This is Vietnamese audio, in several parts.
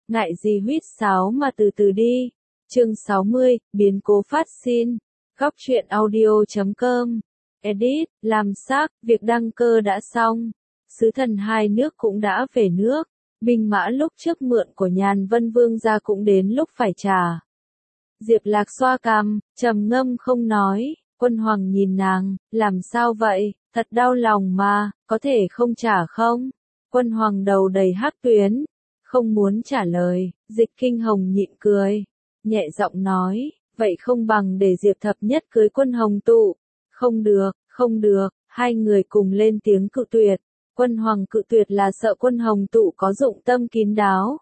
ngại gì huýt sáo mà từ từ đi. Chương 60, biến cố phát sinh. Góc truyện audio.com. Edit, làm xác, việc đăng cơ đã xong. Sứ thần hai nước cũng đã về nước. Binh mã lúc trước mượn của Nhàn Vân Vương ra cũng đến lúc phải trả. Diệp Lạc xoa cằm, trầm ngâm không nói. Quân Hoàng nhìn nàng, làm sao vậy, thật đau lòng mà, có thể không trả không? Quân Hoàng đầu đầy hắc tuyến, không muốn trả lời. Dịch Kinh Hồng nhịn cười, nhẹ giọng nói, vậy không bằng để Diệp Thập Nhất cưới Quân Hồng Tụ. Không được, không được, hai người cùng lên tiếng cự tuyệt. Quân Hoàng cự tuyệt là sợ Quân Hồng Tụ có dụng tâm kín đáo,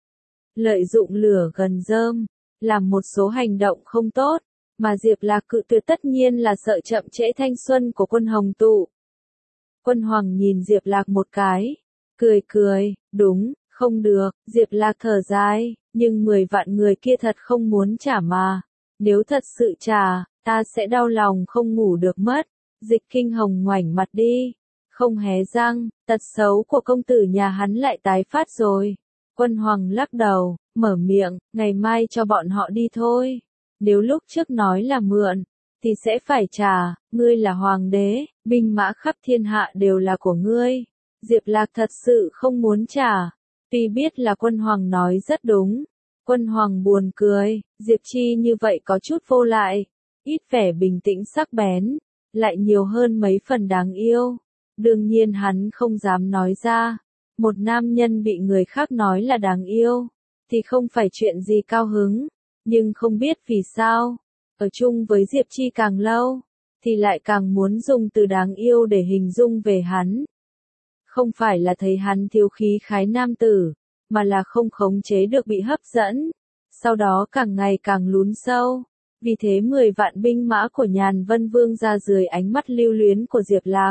lợi dụng lửa gần rơm, làm một số hành động không tốt, mà Diệp Lạc cự tuyệt tất nhiên là sợ chậm trễ thanh xuân của Quân Hồng Tụ. Quân Hoàng nhìn Diệp Lạc một cái, cười cười, đúng, không được. Diệp Lạc thở dài, nhưng 10 vạn người kia thật không muốn trả mà. Nếu thật sự trả, ta sẽ đau lòng không ngủ được mất. Dịch Kinh Hồng ngoảnh mặt đi, không hé răng, tật xấu của công tử nhà hắn lại tái phát rồi. Quân Hoàng lắc đầu, mở miệng, ngày mai cho bọn họ đi thôi. Nếu lúc trước nói là mượn, thì sẽ phải trả, ngươi là hoàng đế, binh mã khắp thiên hạ đều là của ngươi. Diệp Lạc thật sự không muốn trả, tuy biết là Quân Hoàng nói rất đúng. Quân Hoàng buồn cười, Diệp Chi như vậy có chút vô lại, ít vẻ bình tĩnh sắc bén, lại nhiều hơn mấy phần đáng yêu. Đương nhiên hắn không dám nói ra, một nam nhân bị người khác nói là đáng yêu, thì không phải chuyện gì cao hứng, nhưng không biết vì sao, ở chung với Diệp Chi càng lâu, thì lại càng muốn dùng từ đáng yêu để hình dung về hắn. Không phải là thấy hắn thiếu khí khái nam tử, mà là không khống chế được bị hấp dẫn, sau đó càng ngày càng lún sâu. Vì thế 10 vạn binh mã của Nhàn Vân Vương ra dưới ánh mắt lưu luyến của Diệp Lạc.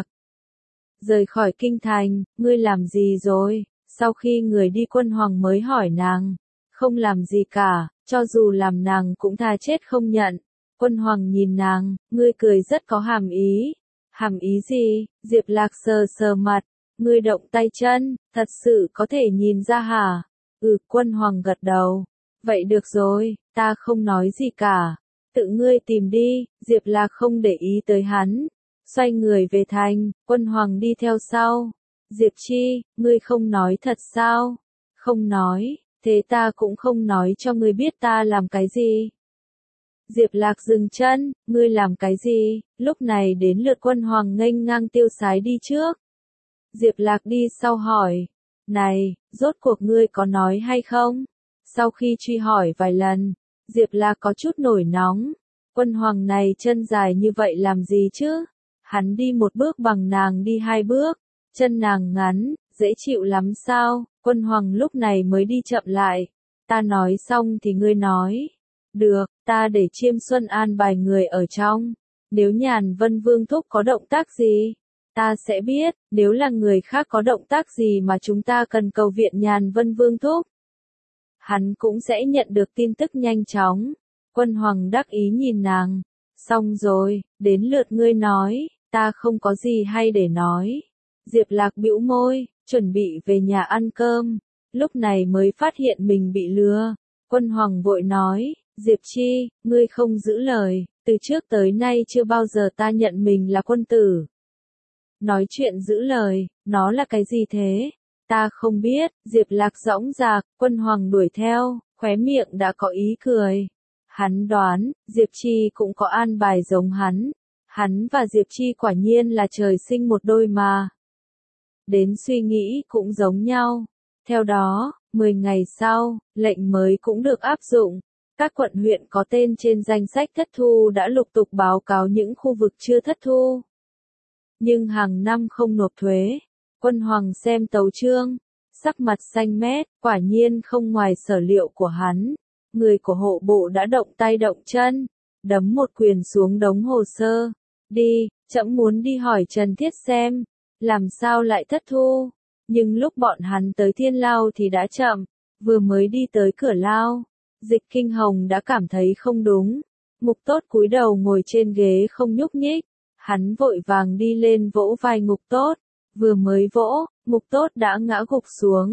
Rời khỏi kinh thành, ngươi làm gì rồi? Sau khi người đi Quân Hoàng mới hỏi nàng. Không làm gì cả, cho dù làm nàng cũng tha chết không nhận. Quân Hoàng nhìn nàng, ngươi cười rất có hàm ý. Hàm ý gì? Diệp Lạc sờ sờ mặt, ngươi động tay chân, thật sự có thể nhìn ra hả? Quân Hoàng gật đầu. Vậy được rồi, ta không nói gì cả. Tự ngươi tìm đi. Diệp Lạc không để ý tới hắn, xoay người về thành. Quân Hoàng đi theo sau. Diệp Chi, ngươi không nói thật sao? Không nói, thế ta cũng không nói cho ngươi biết ta làm cái gì. Diệp Lạc dừng chân, ngươi làm cái gì? Lúc này đến lượt Quân Hoàng nghênh ngang tiêu sái đi trước. Diệp Lạc đi sau hỏi, này, rốt cuộc ngươi có nói hay không? Sau khi truy hỏi vài lần, Diệp Lạc có chút nổi nóng. Quân Hoàng này chân dài như vậy làm gì chứ? Hắn đi một bước bằng nàng đi 2 bước, chân nàng ngắn, dễ chịu lắm sao? Quân Hoàng lúc này mới đi chậm lại. Ta nói xong thì ngươi nói. Được, ta để Chiêm Xuân an bài người ở trong. Nếu Nhàn Vân Vương thúc có động tác gì, ta sẽ biết. Nếu là người khác có động tác gì mà chúng ta cần cầu viện Nhàn Vân Vương thúc, hắn cũng sẽ nhận được tin tức nhanh chóng. Quân Hoàng đắc ý nhìn nàng. Xong rồi, đến lượt ngươi nói, ta không có gì hay để nói. Diệp Lạc bĩu môi, chuẩn bị về nhà ăn cơm. Lúc này mới phát hiện mình bị lừa. Quân Hoàng vội nói, Diệp Chi, ngươi không giữ lời, từ trước tới nay chưa bao giờ ta nhận mình là quân tử. Nói chuyện giữ lời, nó là cái gì thế? Ta không biết. Diệp Lạc dõng dạc. Quân Hoàng đuổi theo, khóe miệng đã có ý cười. Hắn đoán, Diệp Chi cũng có an bài giống hắn. Hắn và Diệp Chi quả nhiên là trời sinh một đôi mà. Đến suy nghĩ cũng giống nhau. Theo đó, 10 ngày sau, lệnh mới cũng được áp dụng. Các quận huyện có tên trên danh sách thất thu đã lục tục báo cáo những khu vực chưa thất thu, nhưng hàng năm không nộp thuế. Quân Hoàng xem tấu chương, sắc mặt xanh mét, quả nhiên không ngoài sở liệu của hắn. Người của hộ bộ đã động tay động chân, đấm một quyền xuống đống hồ sơ. Đi, trẫm muốn đi hỏi Trần Thiết xem, làm sao lại thất thu. Nhưng lúc bọn hắn tới Thiên Lao thì đã chậm, vừa mới đi tới cửa lao, Dịch Kinh Hồng đã cảm thấy không đúng. Ngục Tốt cúi đầu ngồi trên ghế không nhúc nhích, hắn vội vàng đi lên vỗ vai Ngục Tốt, vừa mới vỗ, Ngục Tốt đã ngã gục xuống.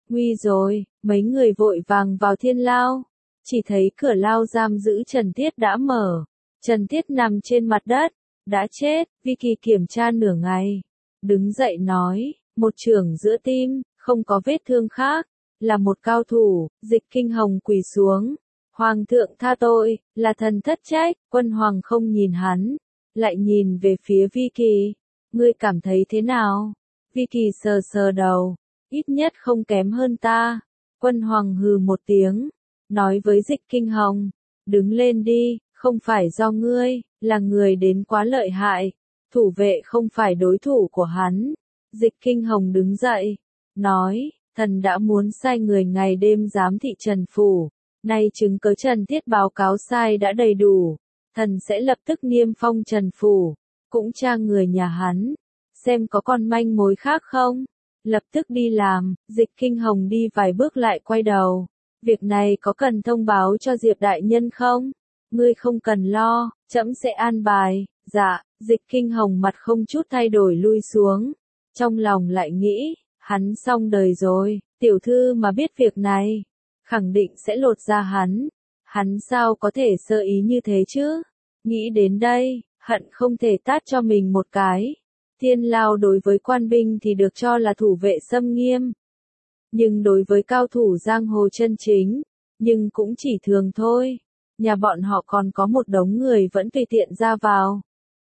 Nguy rồi, mấy người vội vàng vào thiên lao. Chỉ thấy cửa lao giam giữ Trần Tiết đã mở. Trần Tiết nằm trên mặt đất, đã chết. Vicky kiểm tra nửa ngày, đứng dậy nói, một chưởng giữa tim, không có vết thương khác, là một cao thủ. Dịch Kinh Hồng quỳ xuống, Hoàng thượng tha tội, là thần thất trách. Quân Hoàng không nhìn hắn, lại nhìn về phía Vicky, ngươi cảm thấy thế nào? Vicky sờ sờ đầu, ít nhất không kém hơn ta. Quân Hoàng hừ một tiếng, nói với Dịch Kinh Hồng, đứng lên đi, không phải do ngươi, là người đến quá lợi hại, thủ vệ không phải đối thủ của hắn. Dịch Kinh Hồng đứng dậy, nói, thần đã muốn sai người ngày đêm giám thị Trần Phủ, nay chứng cớ Trần Tiết báo cáo sai đã đầy đủ, thần sẽ lập tức niêm phong Trần Phủ, cũng tra người nhà hắn, xem có con manh mối khác không. Lập tức đi làm. Dịch Kinh Hồng đi vài bước lại quay đầu. Việc này có cần thông báo cho Diệp đại nhân không? Ngươi không cần lo, trẫm sẽ an bài. Dạ. Dịch Kinh Hồng mặt không chút thay đổi lui xuống. Trong lòng lại nghĩ, hắn xong đời rồi, tiểu thư mà biết việc này, khẳng định sẽ lột ra hắn. Hắn sao có thể sơ ý như thế chứ? Nghĩ đến đây, hận không thể tát cho mình một cái. Thiên lao đối với quan binh thì được cho là thủ vệ xâm nghiêm. Nhưng đối với cao thủ giang hồ chân chính, nhưng cũng chỉ thường thôi. Nhà bọn họ còn có một đống người vẫn tùy tiện ra vào.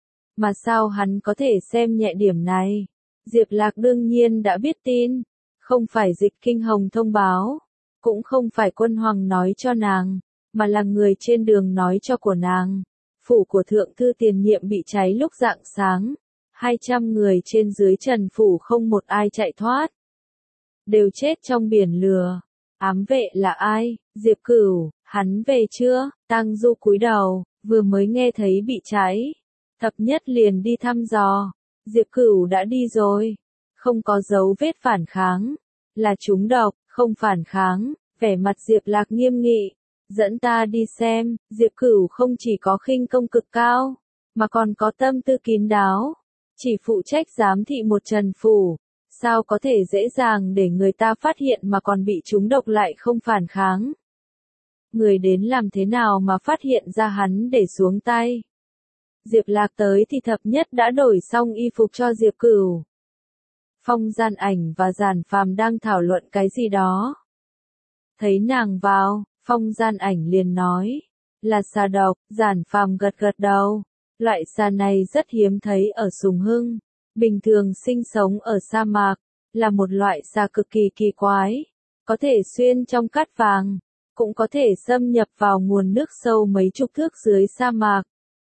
Mà sao hắn có thể xem nhẹ điểm này? Diệp Lạc đương nhiên đã biết tin. Không phải Dịch Kinh Hồng thông báo, cũng không phải Quân Hoàng nói cho nàng, mà là người trên đường nói cho của nàng. Phủ của thượng thư tiền nhiệm bị cháy lúc rạng sáng. 200 người trên dưới Trần Phủ không một ai chạy thoát. Đều chết trong biển lửa. Ám vệ là ai? Diệp Cửu, hắn về chưa? Tang Du cúi đầu, vừa mới nghe thấy bị cháy. Thập nhất liền đi thăm dò. Diệp Cửu đã đi rồi. Không có dấu vết phản kháng. Là trúng độc, không phản kháng. Vẻ mặt Diệp Lạc nghiêm nghị. Dẫn ta đi xem. Diệp Cửu không chỉ có khinh công cực cao, mà còn có tâm tư kín đáo. Chỉ phụ trách giám thị một Trần Phủ, sao có thể dễ dàng để người ta phát hiện mà còn bị trúng độc lại không phản kháng. Người đến làm thế nào mà phát hiện ra hắn để xuống tay. Diệp Lạc tới thì thập nhất đã đổi xong y phục cho Diệp Cửu. Phong Gian Ảnh và Giản Phàm đang thảo luận cái gì đó. Thấy nàng vào, Phong Gian Ảnh liền nói, là xà độc. Giản Phàm gật gật đầu. Loại xà này rất hiếm thấy ở Sùng Hưng, bình thường sinh sống ở sa mạc, là một loại xà cực kỳ kỳ quái, có thể xuyên trong cát vàng, cũng có thể xâm nhập vào nguồn nước sâu mấy chục thước dưới sa mạc.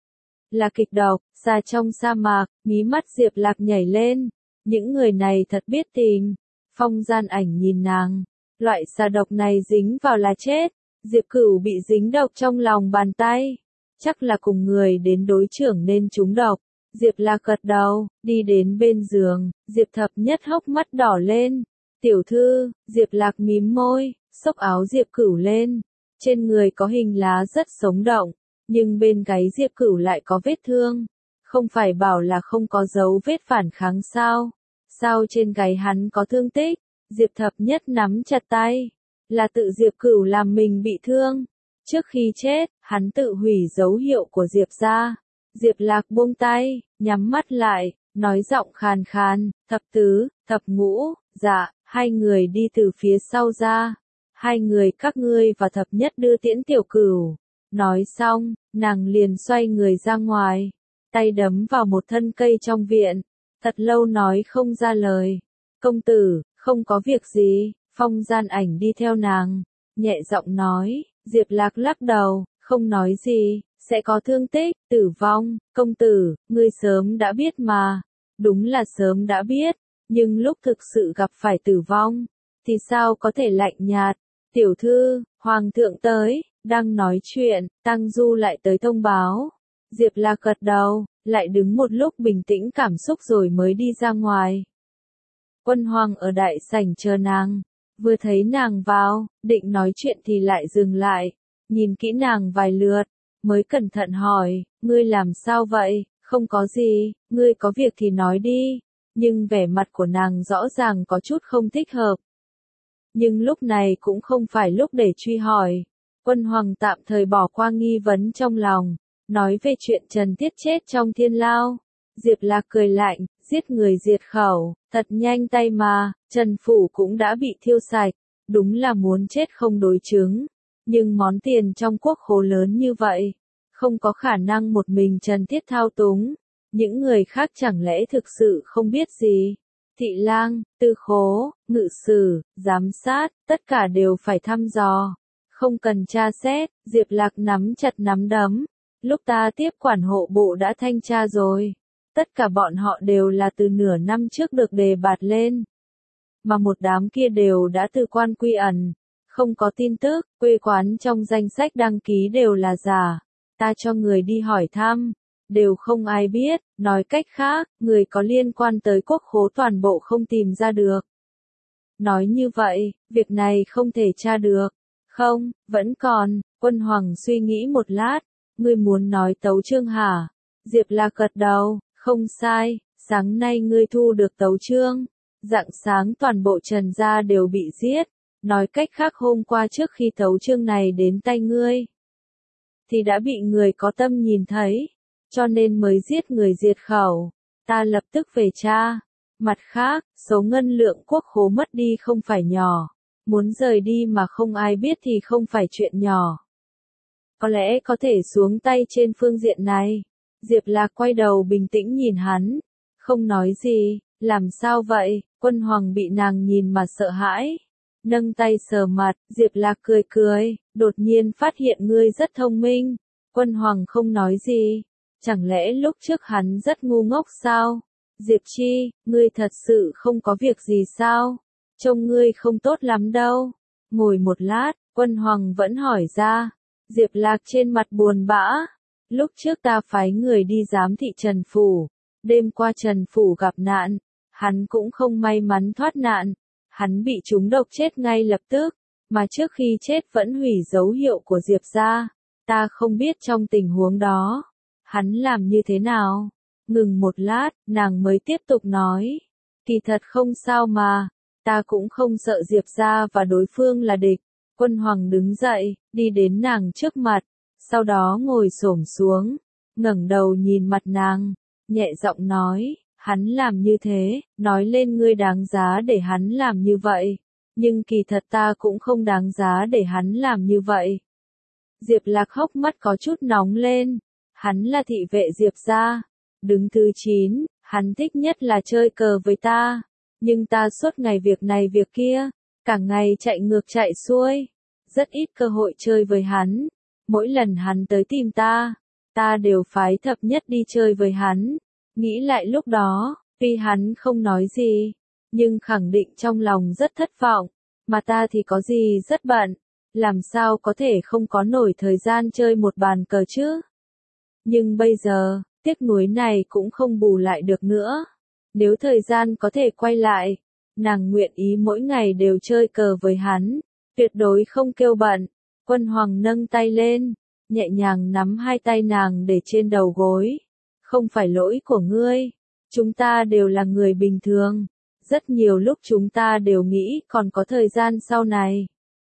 Là kịch độc. Xà trong sa mạc. Mí mắt Diệp Lạc nhảy lên, những người này thật biết tìm. Phong Gian Ảnh nhìn nàng, loại xà độc này dính vào là chết. Diệp Cửu bị dính độc trong lòng bàn tay, chắc là cùng người đến đối trưởng nên trúng độc. Diệp Lạc gật đầu, đi đến bên giường. Diệp Thập Nhất hốc mắt đỏ lên. Tiểu thư. Diệp Lạc mím môi, xốc áo Diệp Cửu lên. Trên người có hình lá rất sống động, nhưng bên gáy Diệp Cửu lại có vết thương. Không phải bảo là không có dấu vết phản kháng sao? Sao trên gáy hắn có thương tích? Diệp Thập Nhất nắm chặt tay. Là tự Diệp Cửu làm mình bị thương. Trước khi chết, hắn tự hủy dấu hiệu của Diệp gia. Diệp Lạc buông tay, nhắm mắt lại, nói giọng khàn khàn, thập tứ, thập ngũ. Dạ. Hai người đi từ phía sau ra. Hai người các ngươi và Thập Nhất đưa tiễn Tiểu Cửu. Nói xong, nàng liền xoay người ra ngoài, tay đấm vào một thân cây trong viện, thật lâu nói không ra lời. Công tử, không có việc gì. Phong Gian Ảnh đi theo nàng, nhẹ giọng nói. Diệp Lạc lắc đầu, không nói gì. Sẽ có thương tích, tử vong. Công tử, ngươi sớm đã biết mà. Đúng là sớm đã biết, nhưng lúc thực sự gặp phải tử vong, thì sao có thể lạnh nhạt. Tiểu thư, Hoàng thượng tới. Đang nói chuyện, Tang Du lại tới thông báo. Diệp Lạc gật đầu, lại đứng một lúc bình tĩnh cảm xúc rồi mới đi ra ngoài. Quân Hoàng ở đại sảnh chờ nàng, vừa thấy nàng vào, định nói chuyện thì lại dừng lại, nhìn kỹ nàng vài lượt, mới cẩn thận hỏi, ngươi làm sao vậy? Không có gì, ngươi có việc thì nói đi. Nhưng vẻ mặt của nàng rõ ràng có chút không thích hợp. Nhưng lúc này cũng không phải lúc để truy hỏi. Quân Hoàng tạm thời bỏ qua nghi vấn trong lòng, nói về chuyện Trần Thiết chết trong thiên lao. Diệp Lạc cười lạnh, giết người diệt khẩu, thật nhanh tay mà, Trần Phủ cũng đã bị thiêu sạch, đúng là muốn chết không đối chứng. Nhưng món tiền trong quốc khố lớn như vậy, không có khả năng một mình Trần Thiết thao túng. Những người khác chẳng lẽ thực sự không biết gì? Thị lang, tư khố, ngự sử, giám sát, tất cả đều phải thăm dò. Không cần tra xét, Diệp Lạc nắm chặt nắm đấm. Lúc ta tiếp quản hộ bộ đã thanh tra rồi. Tất cả bọn họ đều là từ nửa năm trước được đề bạt lên. Mà một đám kia đều đã từ quan quy ẩn. Không có tin tức, quê quán trong danh sách đăng ký đều là giả. Ta cho người đi hỏi thăm. Đều không ai biết, nói cách khác, người có liên quan tới quốc khố toàn bộ không tìm ra được. Nói như vậy, việc này không thể tra được. Không, vẫn còn, Quân Hoàng suy nghĩ một lát, ngươi muốn nói tấu chương hả? Diệp Lạc gật đầu, không sai, sáng nay ngươi thu được tấu chương. Rạng sáng toàn bộ Trần gia đều bị giết, nói cách khác hôm qua trước khi tấu chương này đến tay ngươi, thì đã bị người có tâm nhìn thấy. Cho nên mới giết người diệt khẩu, ta lập tức về tra. Mặt khác, số ngân lượng quốc khố mất đi không phải nhỏ, muốn rời đi mà không ai biết thì không phải chuyện nhỏ. Có lẽ có thể xuống tay trên phương diện này. Diệp Lạc quay đầu bình tĩnh nhìn hắn, không nói gì. Làm sao vậy? Quân Hoàng bị nàng nhìn mà sợ hãi, nâng tay sờ mặt. Diệp Lạc cười cười, đột nhiên phát hiện ngươi rất thông minh. Quân Hoàng không nói gì. Chẳng lẽ lúc trước hắn rất ngu ngốc sao? Diệp Chi, ngươi thật sự không có việc gì sao? Trông ngươi không tốt lắm đâu. Ngồi một lát, Quân Hoàng vẫn hỏi ra. Diệp Lạc trên mặt buồn bã. Lúc trước ta phái người đi giám thị Trần Phủ. Đêm qua Trần Phủ gặp nạn. Hắn cũng không may mắn thoát nạn. Hắn bị trúng độc chết ngay lập tức. Mà trước khi chết vẫn hủy dấu hiệu của Diệp gia. Ta không biết trong tình huống đó hắn làm như thế nào? Ngừng một lát, nàng mới tiếp tục nói. Kỳ thật không sao mà, ta cũng không sợ Diệp gia và đối phương là địch. Quân Hoàng đứng dậy, đi đến nàng trước mặt, sau đó ngồi xổm xuống, ngẩng đầu nhìn mặt nàng, nhẹ giọng nói, hắn làm như thế, nói lên ngươi đáng giá để hắn làm như vậy, nhưng kỳ thật ta cũng không đáng giá để hắn làm như vậy. Diệp Lạc hốc mắt có chút nóng lên. Hắn là thị vệ Diệp gia, đứng thứ 9, hắn thích nhất là chơi cờ với ta, nhưng ta suốt ngày việc này việc kia, cả ngày chạy ngược chạy xuôi, rất ít cơ hội chơi với hắn. Mỗi lần hắn tới tìm ta đều phái thập nhất đi chơi với hắn. Nghĩ lại lúc đó, tuy hắn không nói gì, nhưng khẳng định trong lòng rất thất vọng, mà ta thì có gì rất bận, làm sao có thể không có nổi thời gian chơi một bàn cờ chứ? Nhưng bây giờ, tiếc nuối này cũng không bù lại được nữa. Nếu thời gian có thể quay lại, nàng nguyện ý mỗi ngày đều chơi cờ với hắn, tuyệt đối không kêu bận. Quân Hoàng nâng tay lên, nhẹ nhàng nắm hai tay nàng để trên đầu gối. Không phải lỗi của ngươi, chúng ta đều là người bình thường. Rất nhiều lúc chúng ta đều nghĩ còn có thời gian sau này.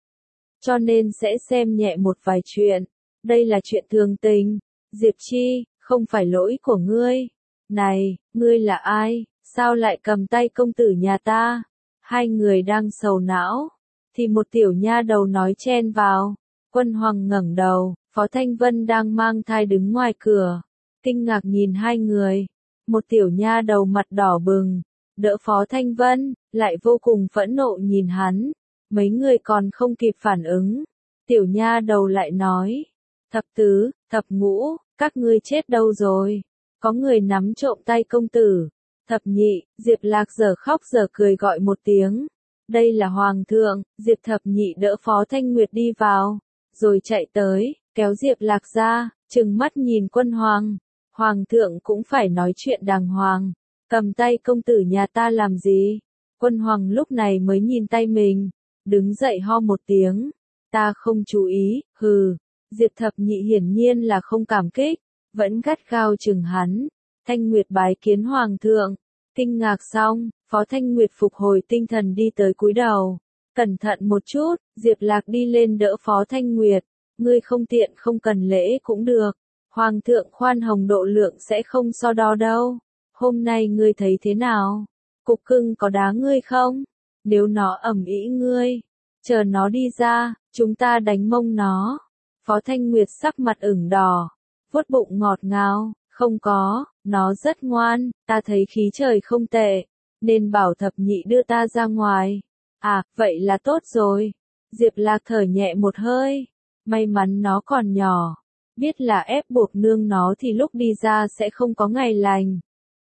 Cho nên sẽ xem nhẹ một vài chuyện. Đây là chuyện thường tình. Diệp Chi, không phải lỗi của ngươi. Này, ngươi là ai? Sao lại cầm tay công tử nhà ta? Hai người đang sầu não, thì một tiểu nha đầu nói chen vào. Quân Hoàng ngẩng đầu, Phó Thanh Vân đang mang thai đứng ngoài cửa, kinh ngạc nhìn hai người. Một tiểu nha đầu mặt đỏ bừng, đỡ Phó Thanh Vân, lại vô cùng phẫn nộ nhìn hắn. Mấy người còn không kịp phản ứng, tiểu nha đầu lại nói, thập tứ, thập ngũ, các ngươi chết đâu rồi? Có người nắm trộm tay công tử. Thập nhị, Diệp Lạc giờ khóc giờ cười gọi một tiếng. Đây là Hoàng thượng. Diệp thập nhị đỡ Phó Thanh Nguyệt đi vào, rồi chạy tới, kéo Diệp Lạc ra, trừng mắt nhìn Quân Hoàng. Hoàng thượng cũng phải nói chuyện đàng hoàng. Cầm tay công tử nhà ta làm gì? Quân Hoàng lúc này mới nhìn tay mình, đứng dậy ho một tiếng. Ta không chú ý, hừ. Diệp thập nhị hiển nhiên là không cảm kích, vẫn gắt gao chừng hắn. Thanh Nguyệt bái kiến Hoàng thượng. Kinh ngạc xong, Phó Thanh Nguyệt phục hồi tinh thần đi tới cúi đầu. Cẩn thận một chút, Diệp Lạc đi lên đỡ Phó Thanh Nguyệt. Ngươi không tiện không cần lễ cũng được. Hoàng thượng khoan hồng độ lượng sẽ không so đo đâu. Hôm nay ngươi thấy thế nào? Cục cưng có đá ngươi không? Nếu nó ầm ĩ ngươi, chờ nó đi ra, chúng ta đánh mông nó. Phó Thanh Nguyệt sắc mặt ửng đỏ, vuốt bụng ngọt ngào, không có, nó rất ngoan, ta thấy khí trời không tệ, nên bảo thập nhị đưa ta ra ngoài. À, vậy là tốt rồi. Diệp Lạc thở nhẹ một hơi, may mắn nó còn nhỏ, biết là ép buộc nương nó thì lúc đi ra sẽ không có ngày lành.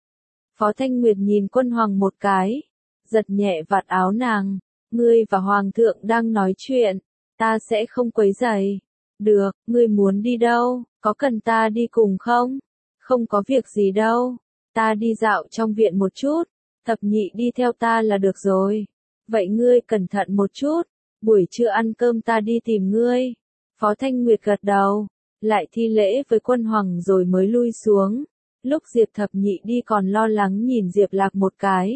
Phó Thanh Nguyệt nhìn Quân Hoàng một cái, giật nhẹ vạt áo nàng, ngươi và Hoàng thượng đang nói chuyện, ta sẽ không quấy rầy. Được, ngươi muốn đi đâu, có cần ta đi cùng không? Không có việc gì đâu, ta đi dạo trong viện một chút, thập nhị đi theo ta là được rồi. Vậy ngươi cẩn thận một chút, buổi trưa ăn cơm ta đi tìm ngươi. Phó Thanh Nguyệt gật đầu, lại thi lễ với Quân Hoàng rồi mới lui xuống. Lúc Diệp thập nhị đi còn lo lắng nhìn Diệp Lạc một cái.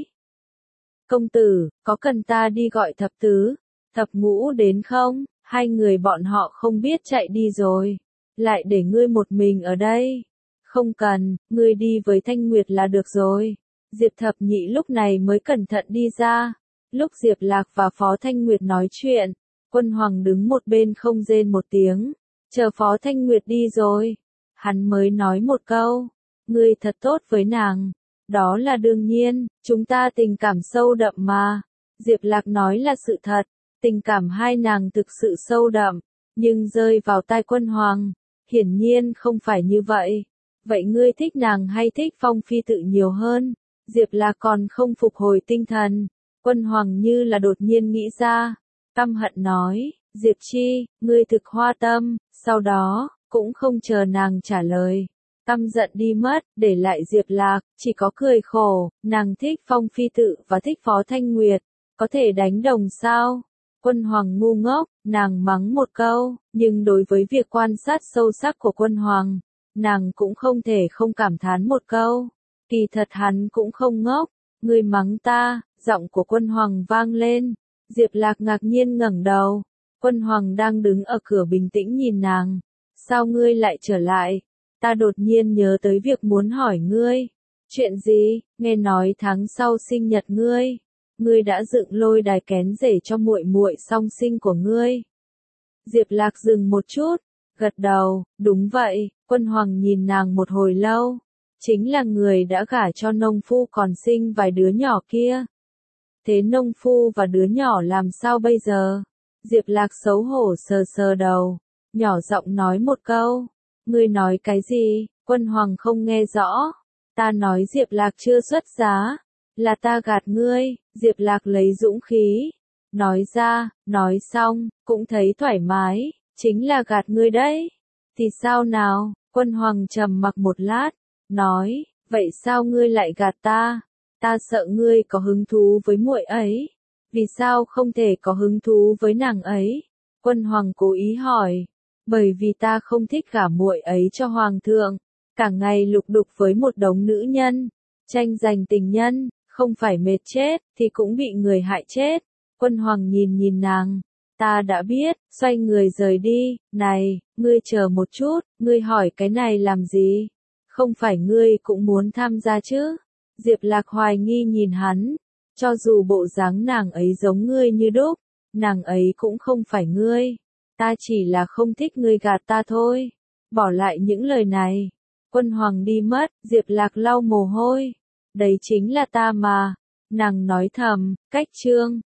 Công tử, có cần ta đi gọi thập tứ, thập ngũ đến không? Hai người bọn họ không biết chạy đi rồi, lại để ngươi một mình ở đây. Không cần, ngươi đi với Thanh Nguyệt là được rồi. Diệp thập nhị lúc này mới cẩn thận đi ra. Lúc Diệp Lạc và Phó Thanh Nguyệt nói chuyện, Quân Hoàng đứng một bên không rên một tiếng, chờ Phó Thanh Nguyệt đi rồi. Hắn mới nói một câu, ngươi thật tốt với nàng. Đó là đương nhiên, chúng ta tình cảm sâu đậm mà. Diệp Lạc nói là sự thật, tình cảm hai nàng thực sự sâu đậm, nhưng rơi vào tai Quân Hoàng, hiển nhiên không phải như vậy. Vậy ngươi thích nàng hay thích Phong Phi tự nhiều hơn? Diệp Lạc còn không phục hồi tinh thần. Quân Hoàng như là đột nhiên nghĩ ra, căm hận nói, Diệp Chi, ngươi thực hoa tâm, sau đó, cũng không chờ nàng trả lời. Căm giận đi mất, để lại Diệp Lạc, chỉ có cười khổ, nàng thích Phong Phi tự và thích Phó Thanh Nguyệt, có thể đánh đồng sao? Quân Hoàng ngu ngốc, nàng mắng một câu, nhưng đối với việc quan sát sâu sắc của Quân Hoàng, nàng cũng không thể không cảm thán một câu. Kỳ thật hắn cũng không ngốc, ngươi mắng ta, giọng của Quân Hoàng vang lên. Diệp Lạc ngạc nhiên ngẩng đầu, Quân Hoàng đang đứng ở cửa bình tĩnh nhìn nàng. Sao ngươi lại trở lại? Ta đột nhiên nhớ tới việc muốn hỏi ngươi. Chuyện gì? Nghe nói tháng sau sinh nhật ngươi. Ngươi đã dựng lôi đài kén rể cho muội muội song sinh của ngươi. Diệp Lạc dừng một chút, gật đầu, đúng vậy. Quân Hoàng nhìn nàng một hồi lâu. Chính là người đã gả cho nông phu còn sinh vài đứa nhỏ kia. Thế nông phu và đứa nhỏ làm sao bây giờ? Diệp Lạc xấu hổ sờ sờ đầu, nhỏ giọng nói một câu. Ngươi nói cái gì? Quân Hoàng không nghe rõ. Ta nói Diệp Lạc chưa xuất giá, là ta gạt ngươi. Diệp Lạc lấy dũng khí, nói ra, nói xong, cũng thấy thoải mái, chính là gạt ngươi đấy. Thì sao nào? Quân Hoàng trầm mặc một lát, nói, vậy sao ngươi lại gạt ta? Ta sợ ngươi có hứng thú với muội ấy. Vì sao không thể có hứng thú với nàng ấy? Quân Hoàng cố ý hỏi. Bởi vì ta không thích gả muội ấy cho Hoàng thượng. Cả ngày lục đục với một đống nữ nhân, tranh giành tình nhân, không phải mệt chết, thì cũng bị người hại chết. Quân Hoàng nhìn nàng. Ta đã biết, xoay người rời đi. Này, ngươi chờ một chút, ngươi hỏi cái này làm gì? Không phải ngươi cũng muốn tham gia chứ? Diệp Lạc hoài nghi nhìn hắn. Cho dù bộ dáng nàng ấy giống ngươi như đúc, nàng ấy cũng không phải ngươi. Ta chỉ là không thích ngươi gạt ta thôi. Bỏ lại những lời này. Quân Hoàng đi mất, Diệp Lạc lau mồ hôi. Đấy chính là ta mà. Nàng nói thầm, cách chương.